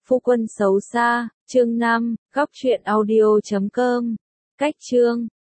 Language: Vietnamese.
Phu quân xấu xa, chương 5, góc truyện audio.com. Cách chương